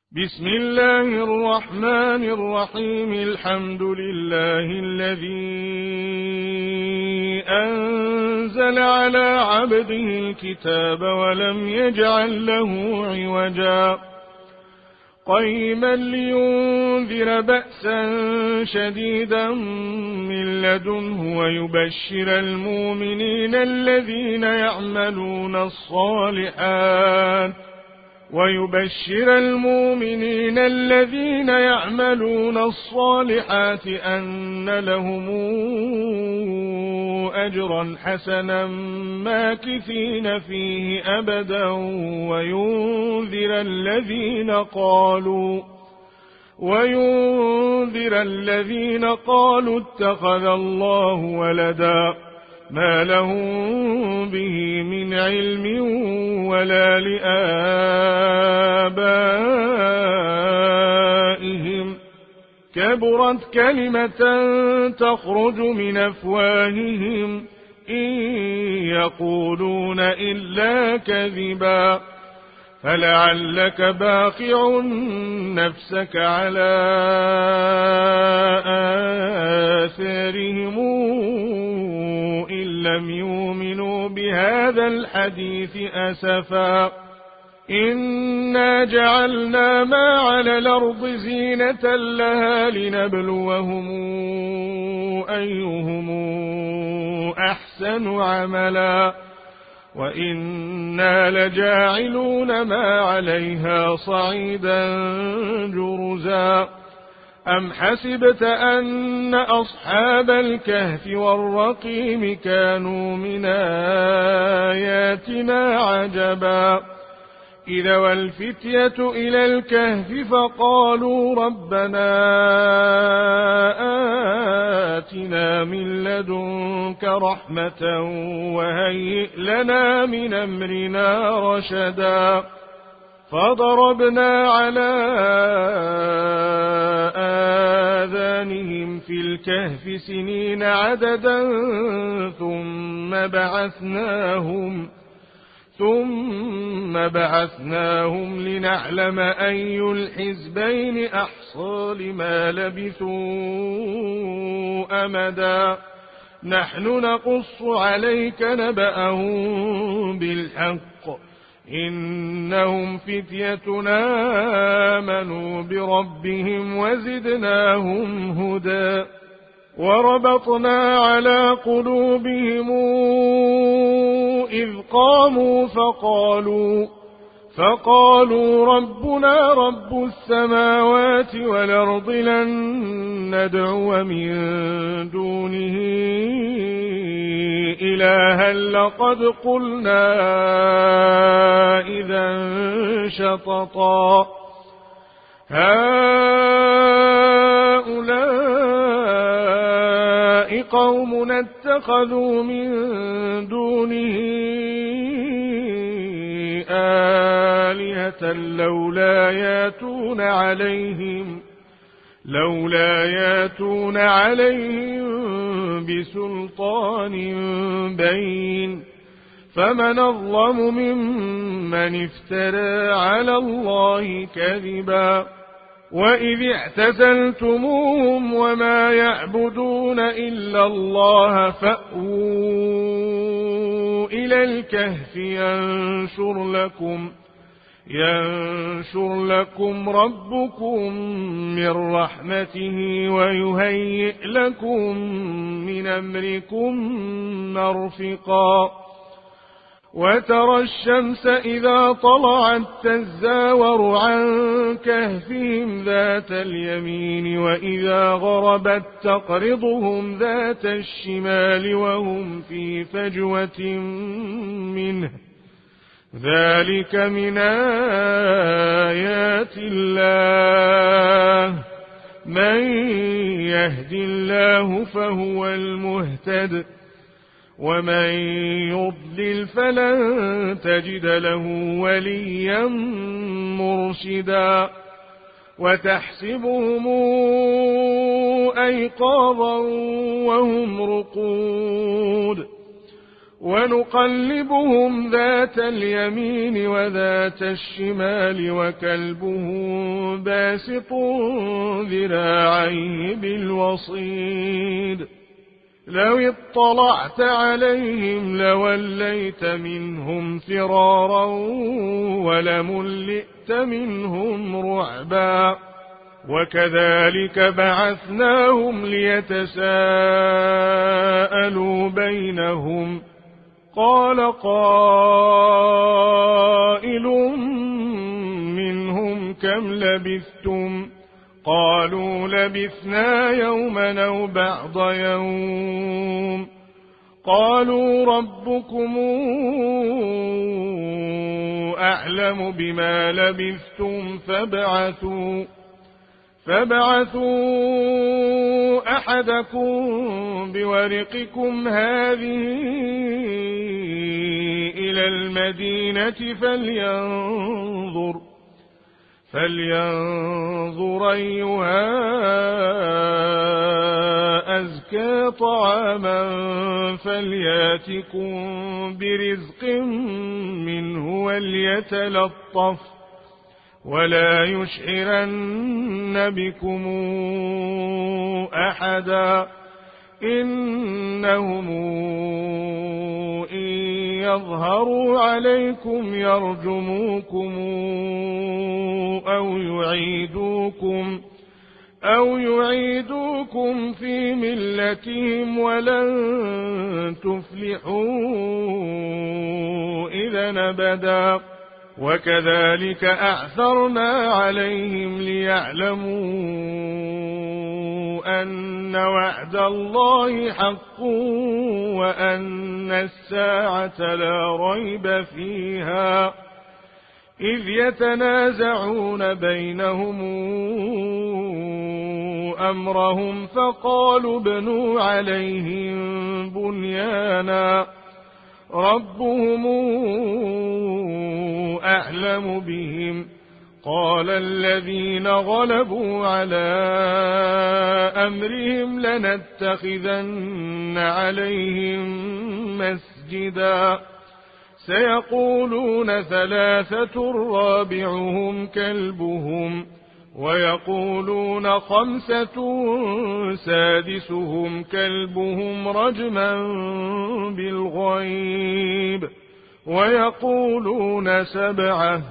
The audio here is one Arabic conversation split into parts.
بسم الله الرحمن الرحيم. الحمد لله الذي أنزل على عبده الكتاب ولم يجعل له عوجا قيما لينذر بأسا شديدا من لدنه ويبشر المؤمنين الذين يعملون الصالحات أن لهم أجرا حسنا ماكثين فيه أبدا وينذر الذين قالوا اتخذ الله ولدا ما لهم به من علم ولا لآبائهم كبرت كلمة تخرج من أفواههم إن يقولون إلا كذبا فلعلك باخع نفسك على آثارهم إن لم يؤمنوا بهذا الحديث أسفا إنا جعلنا ما على الأرض زينة لها لنبلوهم أيهم أحسن عملا وإنا لجاعلون ما عليها صعيدا جرزا أم حسبت أن أصحاب الكهف والرقيم كانوا من آياتنا عجبا إذا والفتية إلى الكهف فقالوا ربنا آتنا من لدنك رحمة وهيئ لنا من أمرنا رشدا فضربنا على آذانهم في الكهف سنين عددا ثم بعثناهم لنعلم أي الحزبين أحصى لما لبثوا أمدا نحن نقص عليك نبأهم بالحق إنهم فتيتنا آمنوا بربهم وزدناهم هدى وربطنا على قلوبهم إذ قاموا فقالوا ربنا رب السماوات والأرض لن ندعو من دونه إلها لقد قلنا إذا شططا هؤلاء قوم اتخذوا من دونه آلهة لولا ياتون عليهم بسلطان بين فمن أظلم ممن افترى على الله كذبا وإذ اعتزلتموهم وما يعبدون إلا الله فأووا إلى الكهف ينشر لكم ربكم من رحمته ويهيئ لكم من أمركم مرفقا وترى الشمس إذا طلعت تزاور عن كهفهم ذات اليمين وإذا غربت تقرضهم ذات الشمال وهم في فجوة منه ذلك من آيات الله من يهد الله فهو المهتد ومن يضلل فلن تجد له وليا مرشدا وتحسبهم أيقاظا وهم رقود ونقلبهم ذات اليمين وذات الشمال وكلبهم باسط ذراعيه بالوصيد لو اطلعت عليهم لوليت منهم فرارا ولملئت منهم رعبا وكذلك بعثناهم ليتساءلوا بينهم قال قائل منهم كم لبثتم قالوا لبثنا يوما أو بعض يوم قالوا ربكم أعلم بما لبثتم فابعثوا أحدكم بورقكم هذه إلى المدينة فلينظر أيها أزكى طعاما فلياتكم برزق منه وليتلطف ولا يشعرن بكم أحدا إنهم إن يظهروا عليكم يرجموكم أو يعيدوكم في ملتهم ولن تفلحوا إذا أبدا وكذلك أعثرنا عليهم ليعلموا أن وعد الله حق وأن الساعة لا ريب فيها إذ يتنازعون بينهم أمرهم فقالوا ابنوا عليهم بنيانا ربهم أعلم بهم قال الذين غلبوا على أمرهم لنتخذن عليهم مسجدا سيقولون ثلاثة رابعهم كلبهم ويقولون خمسة سادسهم كلبهم رجما بالغيب ويقولون سبعة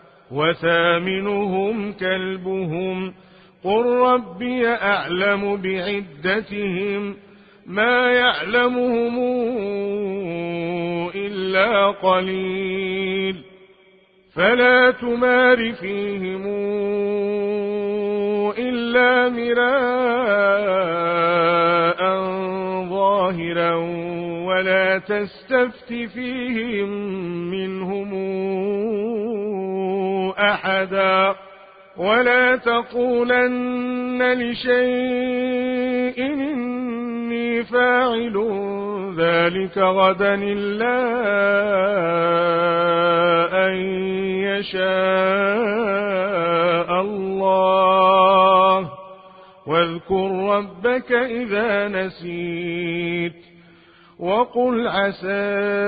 وثامنهم كلبهم قل ربي أعلم بعدتهم ما يعلمهم إلا قليل فلا تمار فيهم إلا مراء ظاهرا ولا تستفت فيهم منهم أحدا ولا تقولن لشيء إني فاعل ذلك غدا إلا أن يشاء الله واذكر ربك إذا نسيت وقل عسى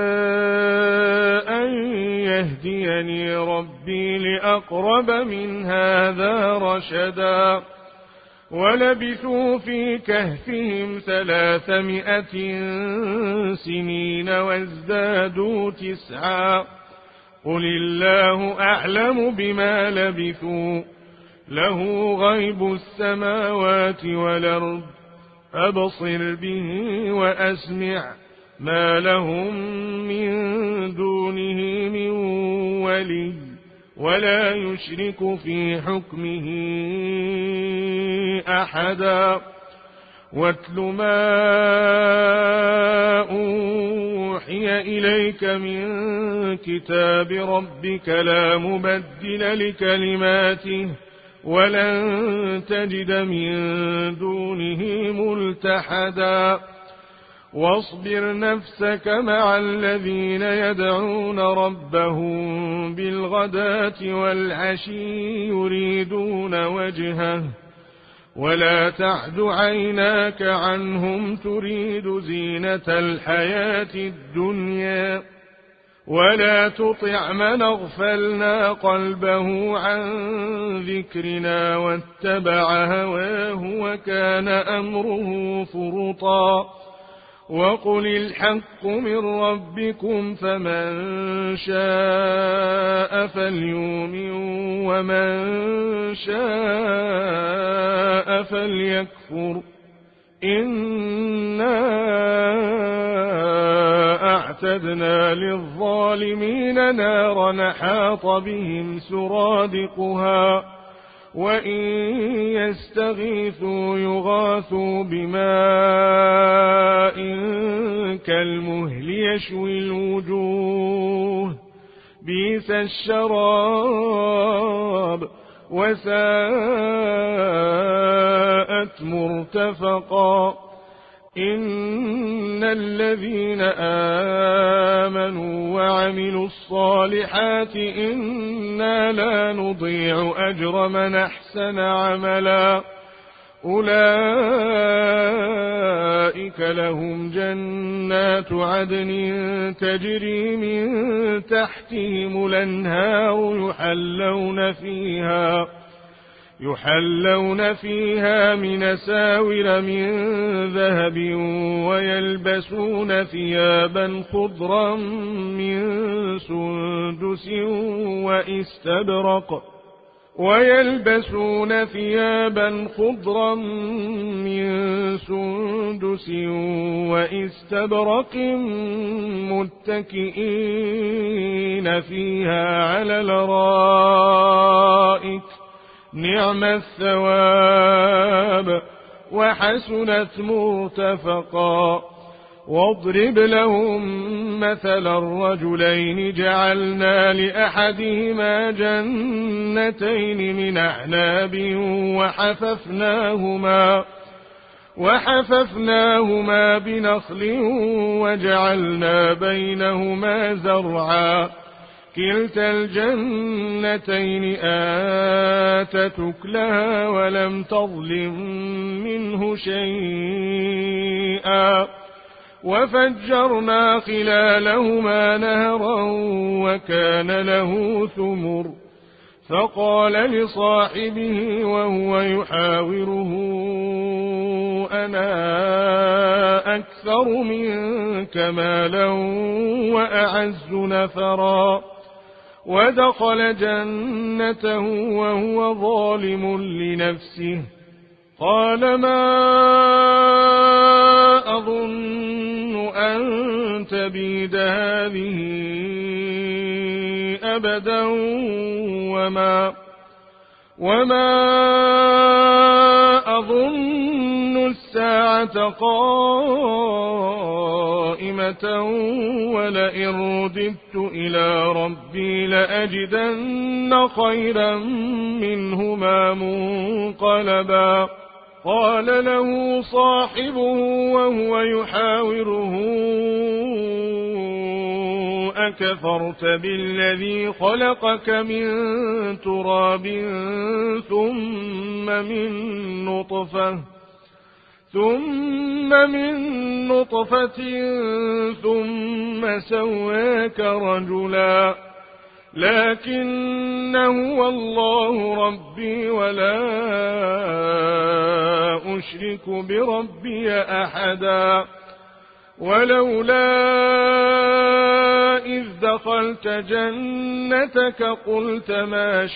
أن يهديني ربي لأقرب من هذا رشدا ولبثوا في كهفهم 300 سنين وازدادوا 9 قل الله أعلم بما لبثوا له غيب السماوات والأرض أبصر به وأسمع ما لهم من دونه من ولي ولا يشرك في حكمه أحدا واتل ما أوحي إليك من كتاب ربك لا مبدل لكلماته ولن تجد من دونه ملتحدا واصبر نفسك مع الذين يدعون ربهم بالغداة والعشي يريدون وجهه ولا تعد عيناك عنهم تريد زينة الحياة الدنيا ولا تطع من اغفلنا قلبه عن ذكرنا واتبع هواه وكان أمره فرطا وقل الحق من ربكم فمن شاء فليؤمن ومن شاء فليكفر إنا أعتدنا للظالمين نارا حاط بهم سرادقها وإن يستغيثوا يغاثوا بماء كالمهل يشوي الوجوه بئس الشراب وساءت مرتفقا إن الذين آمنوا وعملوا الصالحات إنا لا نضيع أجر من أحسن عملا أولئك لهم جنات عدن تجري من تحتهم الأنهار يحلون فيها من أساور من ذهب ويلبسون ثيابا خضرا من سندس وإستبرق متكئين فيها على الأرائك نعم الثواب وحسنت مرتفقا واضرب لهم مثل الرجلين جعلنا لأحدهما جنتين من أعناب وحففناهما بنخل وجعلنا بينهما زرعا كلتا الجنتين آتت أكلها ولم تظلم منه شيئا وفجرنا خلالهما نهرا وكان له ثمر فقال لصاحبه وهو يحاوره أنا أكثر منك مالا وأعز نفرا ودخل جنته وهو ظالم لنفسه قال ما أظن أن تبيد هذه أبدا وما أظن الساعة قائمة ولئن رددت إلى ربي لأجدن خيرا منهما منقلبا قال له صاحبه وهو يحاوره أكفرت بالذي خلقك من تراب ثم من نطفة ثم سواك رجلا لكن هو الله ربي ولا أشرك بربي أحدا ولولا إذ دخلت جنتك قلت ما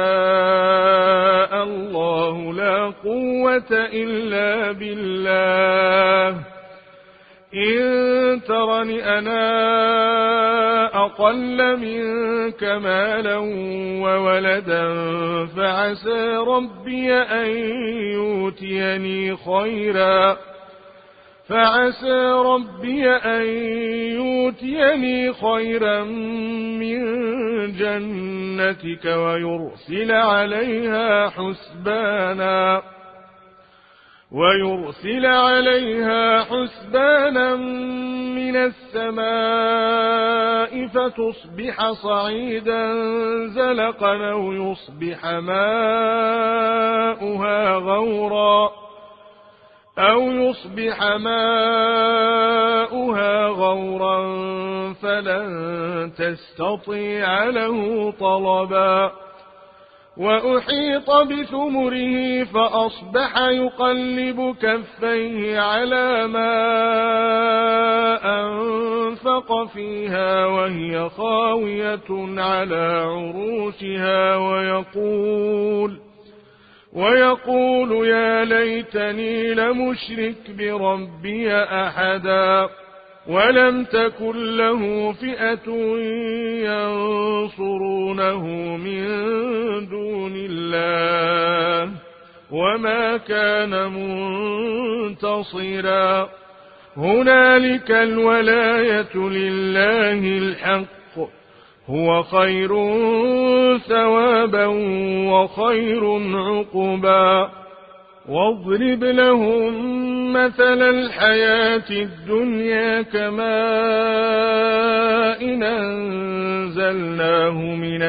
شاء الله لا قوة إلا بالله إن ترني أنا أقل منك مالا وولدا فعسى ربي أن يؤتيني خيرا من جنتك ويرسل عليها حسبانا ويرسل عليها حسبانا من السماء فتصبح صعيدا زلقا أو يصبح ماؤها غورا فلن تستطيع له طلبا وأحيط بثمره فأصبح يقلب كفيه على ما أنفق فيها وهي خاوية على عروشها ويقول يا ليتني لمشرك بربي أحدا ولم تكن له فئة ينصرونه من دون الله وما كان منتصرا هنالك الولاية لله الحق هو خير ثوابا وخير عقبا واضرب لهم مثل الحياة الدنيا كماء أنزلناه من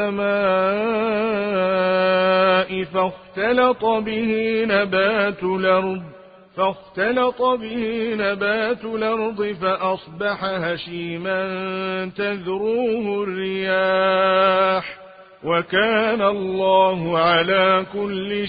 السماء فاختلط به نبات الأرض فأصبح هشيما تذروه الرياح وكان الله على كل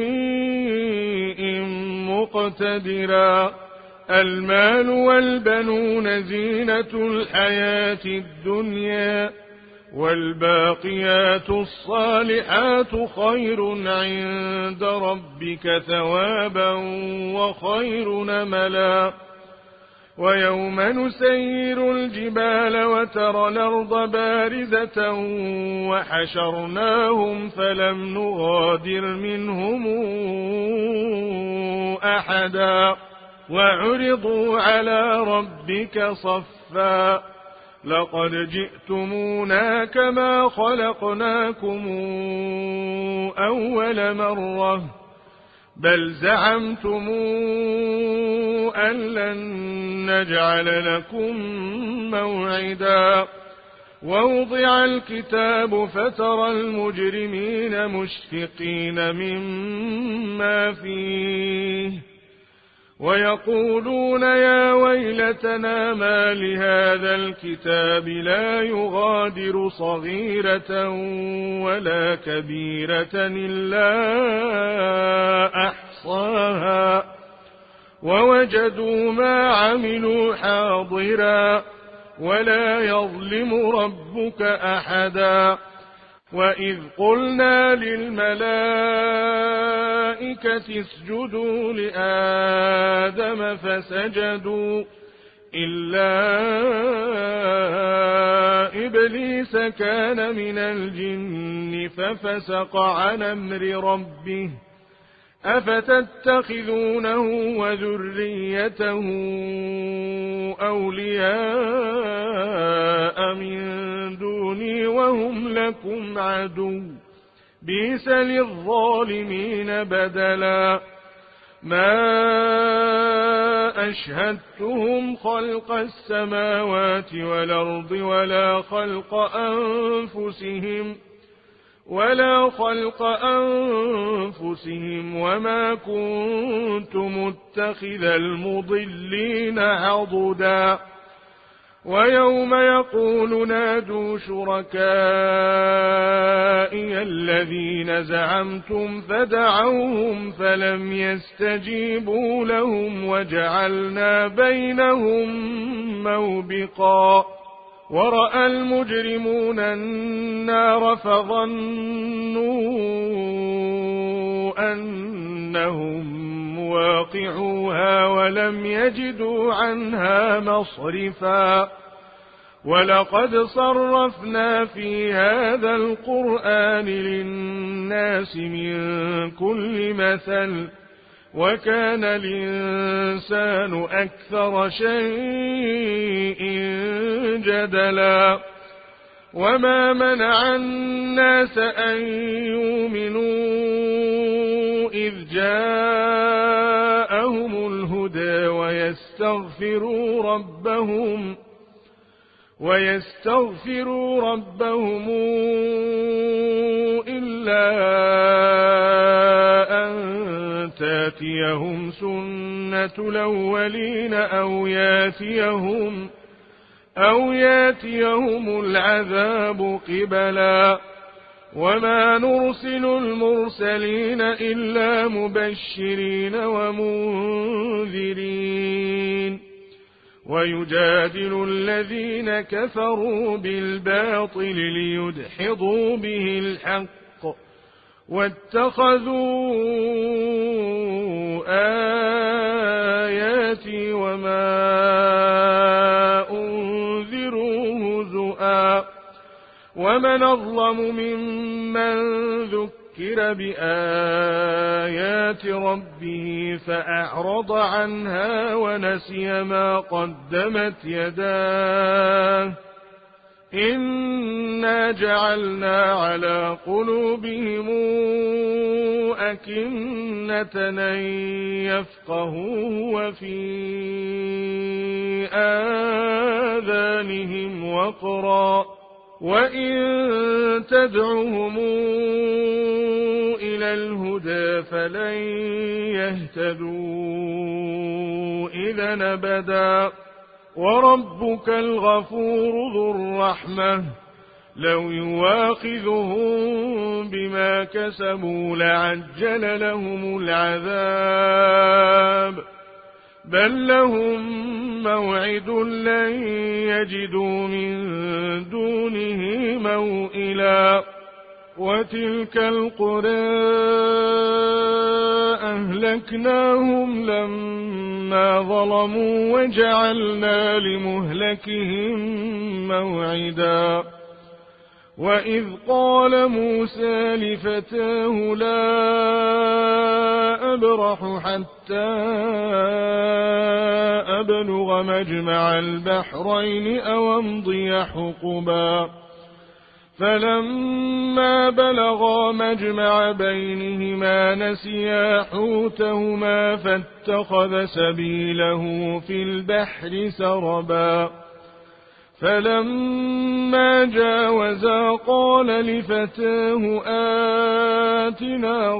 شيء مقتدرا المال والبنون زينة الحياة الدنيا والباقيات الصالحات خير عند ربك ثوابا وخير نملا ويوم نسير الجبال وترى الأرض بارزة وحشرناهم فلم نغادر منهم أحدا وعرضوا على ربك صفا لقد جئتمونا كما خلقناكم أول مرة بل زعمتم أن لن نجعل لكم موعدا ووضع الكتاب فترى المجرمين مشفقين مما فيه ويقولون يا ويلتنا ما لهذا الكتاب لا يغادر صغيرة ولا كبيرة إلا أحصاها ووجدوا ما عملوا حاضرا ولا يظلم ربك أحدا وإذ قلنا للملائكة اسجدوا لآدم فسجدوا إلا إبليس كان من الجن ففسق عن أمر ربه أفتتخذونه وذريته أولياء من دوني وهم لكم عدو بئس للظالمين بدلا ما أشهدتهم خلق السماوات والأرض ولا خلق أنفسهم وما كنت متخذ المضلين عضدا ويوم يقول نادوا شركائي الذين زعمتم فدعوهم فلم يستجيبوا لهم وجعلنا بينهم موبقا ورأى المجرمون النار فظنوا أنهم مواقعوها ولم يجدوا عنها مصرفا ولقد صرفنا في هذا القرآن للناس من كل مثل وكان الإنسان أكثر شيء جدلا وما منع الناس أن يؤمنوا إذ جاءهم ويستغفروا ربهم إلا أن تاتيهم سنة الأولين أو ياتيهم العذاب قبلا وما نرسل المرسلين إلا مبشرين ومنذرين ويجادل الذين كفروا بالباطل ليدحضوا به الحق واتخذوا آياتي وما أنذروا هزؤا ومن أظلم ممن ذكر بآيات ربه فأعرض عنها ونسي ما قدمت يداه إنا جعلنا على قلوبهم أكنة أن يفقهوا وفي آذانهم وقرا وإن تدعهم إلى الهدى فلن يهتدوا إذا أبدا وربك الغفور ذو الرحمة لو يواخذهم بما كسبوا لعجل لهم العذاب بل لهم موعد لن يجدوا من دونه موئلا وتلك القرى أهلكناهم لما ظلموا وجعلنا لمهلكهم موعدا وإذ قال موسى لفتاه لا أبرح حتى أبلغ مجمع البحرين أو أمضي حقبا فلما بلغا مجمع بينهما نسيا حوتهما فاتخذ سبيله في البحر سربا فلما جاوزا قال لفتاه آتنا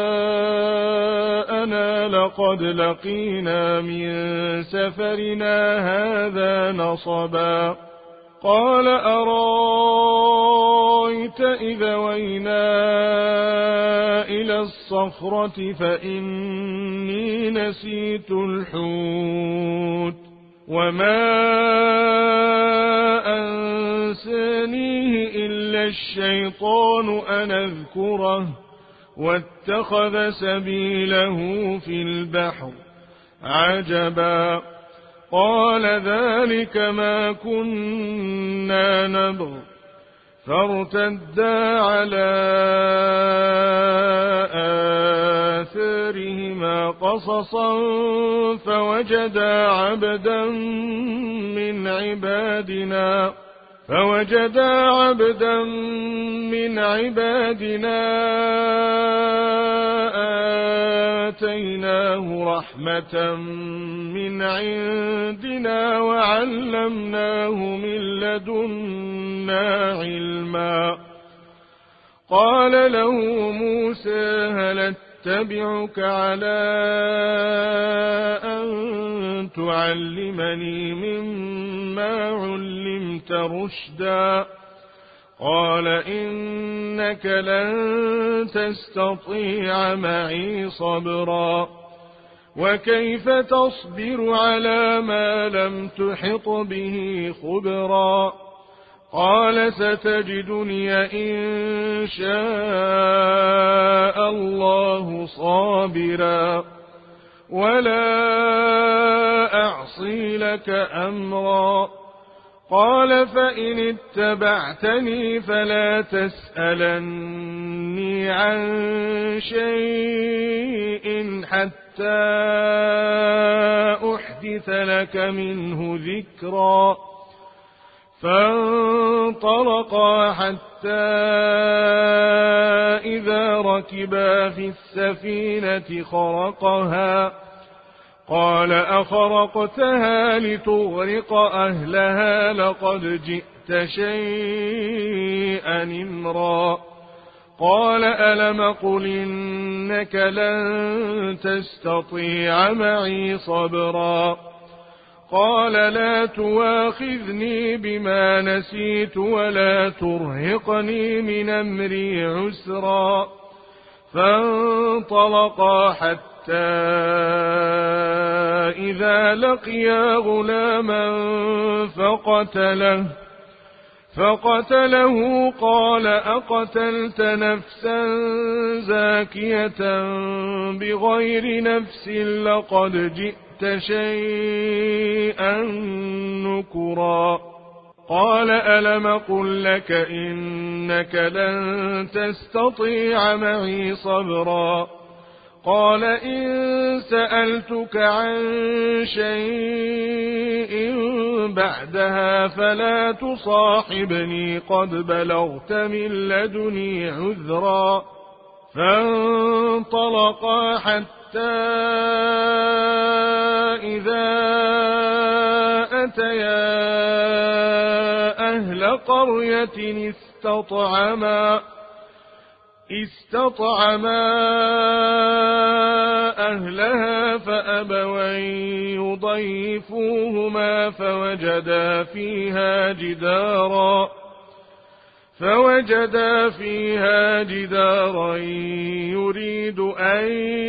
غداءنا لقد لقينا من سفرنا هذا نصبا قال أرايت إذا وينا إلى الصخرة فإني نسيت الحوت وما أنسانيه إلا الشيطان أن أذكره واتخذ سبيله في البحر عجبا قال ذلك ما كنا نبغ فارتدا على آثارهما قصصا فوجدا عبدا من عبادنا آتيناه رحمة من عندنا وعلمناه من لدنا علما قال له موسى هل اتبعك على أن تعلمني مما علمت رشدا قال إنك لن تستطيع معي صبرا وكيف تصبر على ما لم تحط به خبرا قال ستجدني إن شاء الله صابرا ولا أعصي لك أمرا قال فإن اتبعتني فلا تسألني عن شيء حتى أحدث لك منه ذكرا فانطلقا حتى إذا ركبا في السفينة خرقها قال أخرقتها لتغرق أهلها لقد جئت شيئا إمرا قال ألم قل إنك لن تستطيع معي صبرا قال لا تواخذني بما نسيت ولا ترهقني من أمري عسرا فانطلقا حتى إذا لقيا غلاما فقتله قال أقتلت نفسا زاكية بغير نفس لقد جئت شيئا نكرا قال ألم قل لك إنك لن تستطيع معي صبرا قال إن سألتك عن شيء بعدها فلا تصاحبني قد بلغت من لدني عذرا فانطلقا حتى إذا أتيا أهل قرية استطعما أهلها فأبوا أن يضيفوهما فوجدا فيها جدارا يريد أن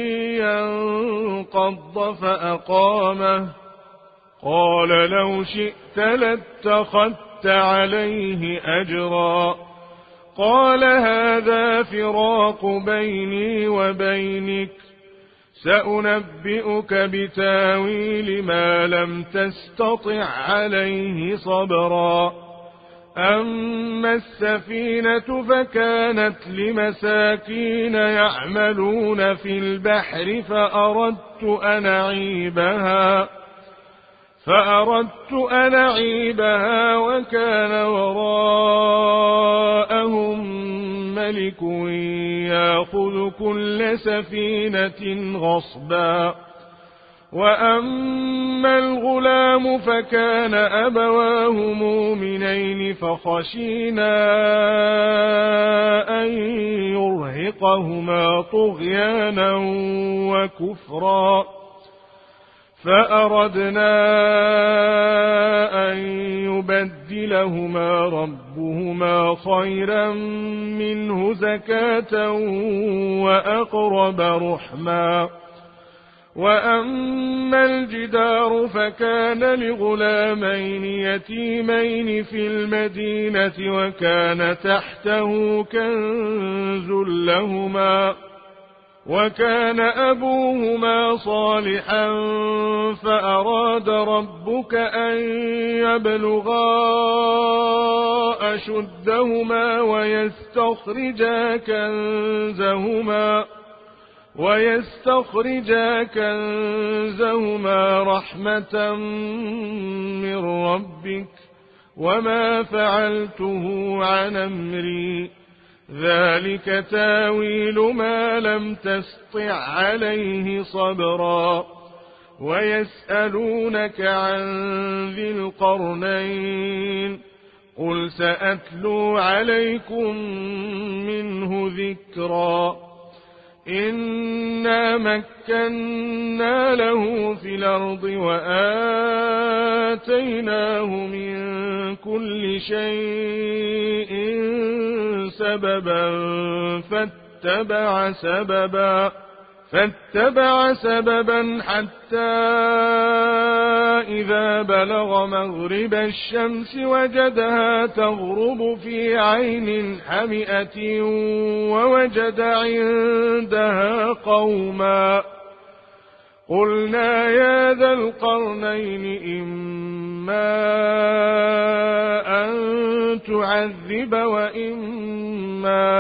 ينقض فأقامه قال لو شئت لاتخذت عليه أجرا قال هذا فراق بيني وبينك سأنبئك بتاويل ما لم تستطع عليه صبرا أما السفينة فكانت لمساكين يعملون في البحر فأردت أن أعيبها وكان وراءهم ملك يأخذ كل سفينة غصبا وأما الغلام فكان أبواه مؤمنين فخشينا أن يرهقهما طغيانا وكفرا فأردنا أن يبدلهما ربهما خيرا منه زكاة وأقرب رحما وأما الجدار فكان لغلامين يتيمين في المدينة وكان تحته كنز لهما وكان أبوهما صالحا فأراد ربك أن يبلغا أشدهما ويستخرجا كنزهما رحمة من ربك وما فعلته عن أمري ذلك تاويل ما لم تسطع عليه صبرا ويسألونك عن ذي القرنين قل سأتلو عليكم منه ذكرا إنا مكنا له في الأرض وآتيناه من كل شيء سببا فاتبع سببا حتى إذا بلغ مغرب الشمس وجدها تغرب في عين حمئة ووجد عندها قوما قلنا يا ذا القرنين إما أن تعذب وإما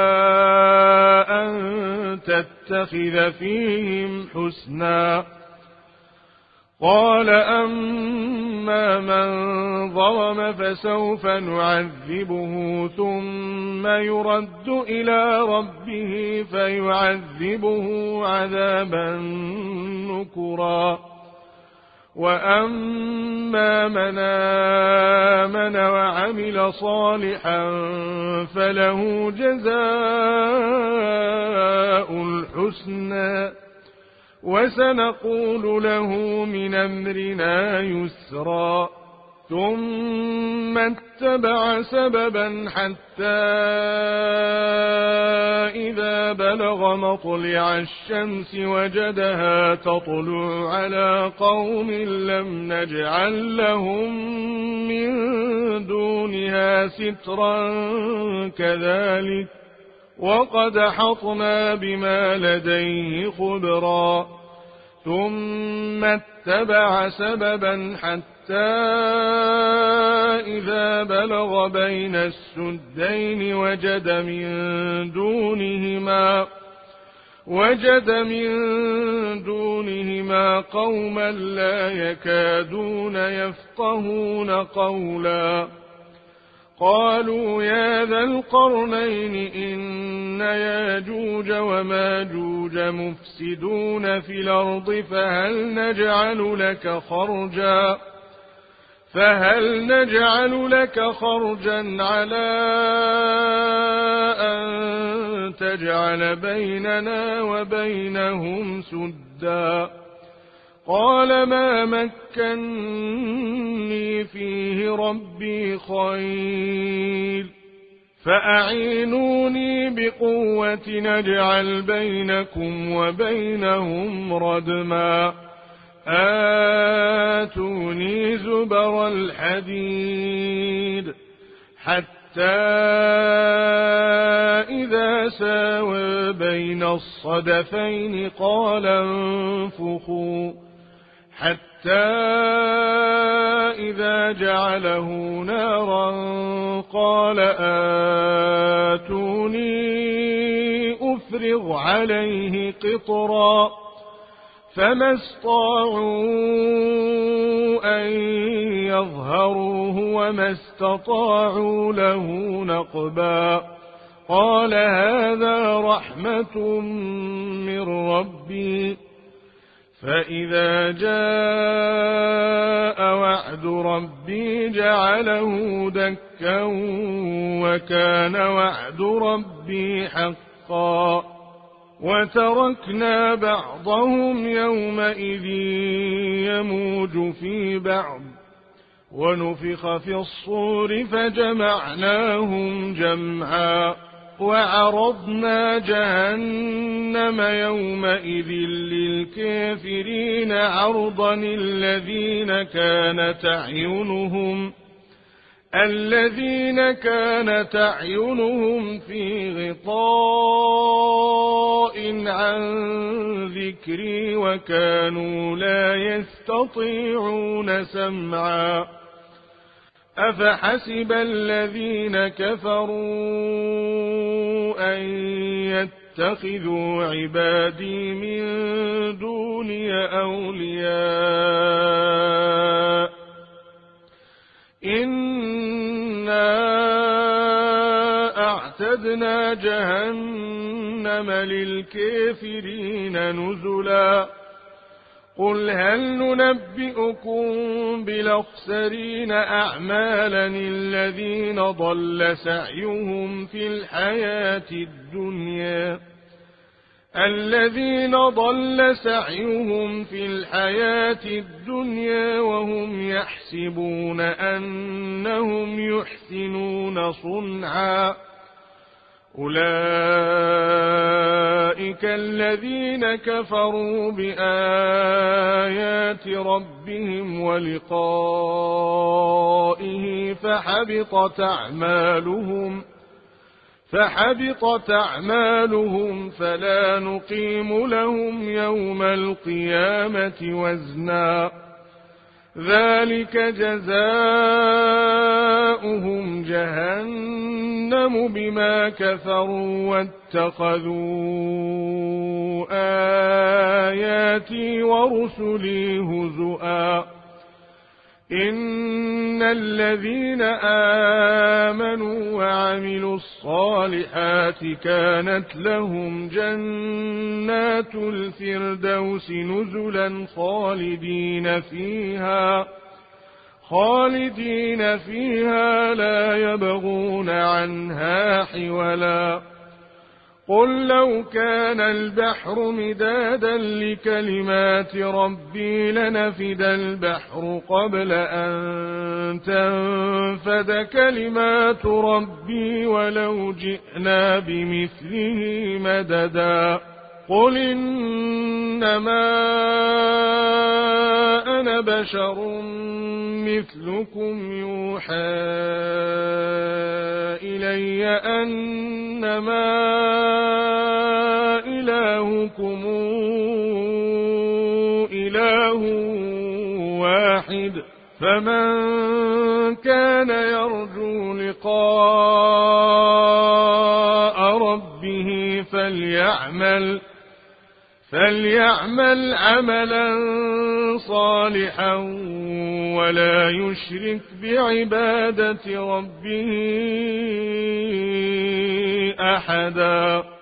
أن تتخذ فيهم حسنا قال أما من ظلم فسوف نعذبه ثم يرد إلى ربه فيعذبه عذابا نكرا وأما من آمن وعمل صالحا فله جزاء الحسنى وسنقول له من أمرنا يسرا ثم اتبع سببا حتى إذا بلغ مطلع الشمس وجدها تطلع على قوم لم نجعل لهم من دونها سترا كذلك وقد حطنا بما لديه خبرا ثم اتبع سببا حتى إذا بلغ بين السدين وجد من دونهما قوما لا يكادون يفقهون قولا قالوا يا ذا القرنين إن ياجوج وماجوج مفسدون في الأرض فهل نجعل لك خرجا على أن تجعل بيننا وبينهم سدا قال ما مكني فيه ربي خير فأعينوني بقوة نجعل بينكم وبينهم ردما آتوني زبر الحديد حتى إذا ساوى بين الصدفين قال انفخوا حتى إذا جعله نارا قال آتوني أفرغ عليه قطرا فما استطاعوا أن يظهروه وما استطاعوا له نقبا قال هذا رحمة من ربي فإذا جاء وعد ربي جعله دكا وكان وعد ربي حقا وتركنا بعضهم يومئذ يموج في بعض ونفخ في الصور فجمعناهم جمعا وعرضنا جهنم يومئذ للكافرين عرضا الذين كانت أعينهم في غطاء عن ذكري وكانوا لا يستطيعون سمعا أفحسب الذين كفروا أن يتخذوا عبادي من دوني أولياء إنا أعتدنا جهنم للكافرين نزلا قل هل ننبئكم بالأخسرين أعمالا الذين ضل سعيهم في الحياة الدنيا وهم يحسبون أنهم يحسنون صنعا أولئك الذين كفروا بآيات ربهم ولقائه فحبطت أعمالهم فلا نقيم لهم يوم القيامة وزنا ذلك جزاؤهم جهنم بما كفروا واتخذوا آياتي ورسلي هزؤا إن الذين آمنوا وعملوا الصالحات كانت لهم جنات الفردوس نزلا خالدين فيها لا يبغون عنها حولا. قل لو كان البحر مدادا لكلمات ربي لنفد البحر قبل أن تنفد كلمات ربي ولو جئنا بمثله مددا. قل إنما أنا بشر مثلكم يوحى إلي أنما إلهكم إله واحد فمن كان يرجو لقاء ربه فليعمل عملا صالحا ولا يشرك بعبادة ربه أحدا.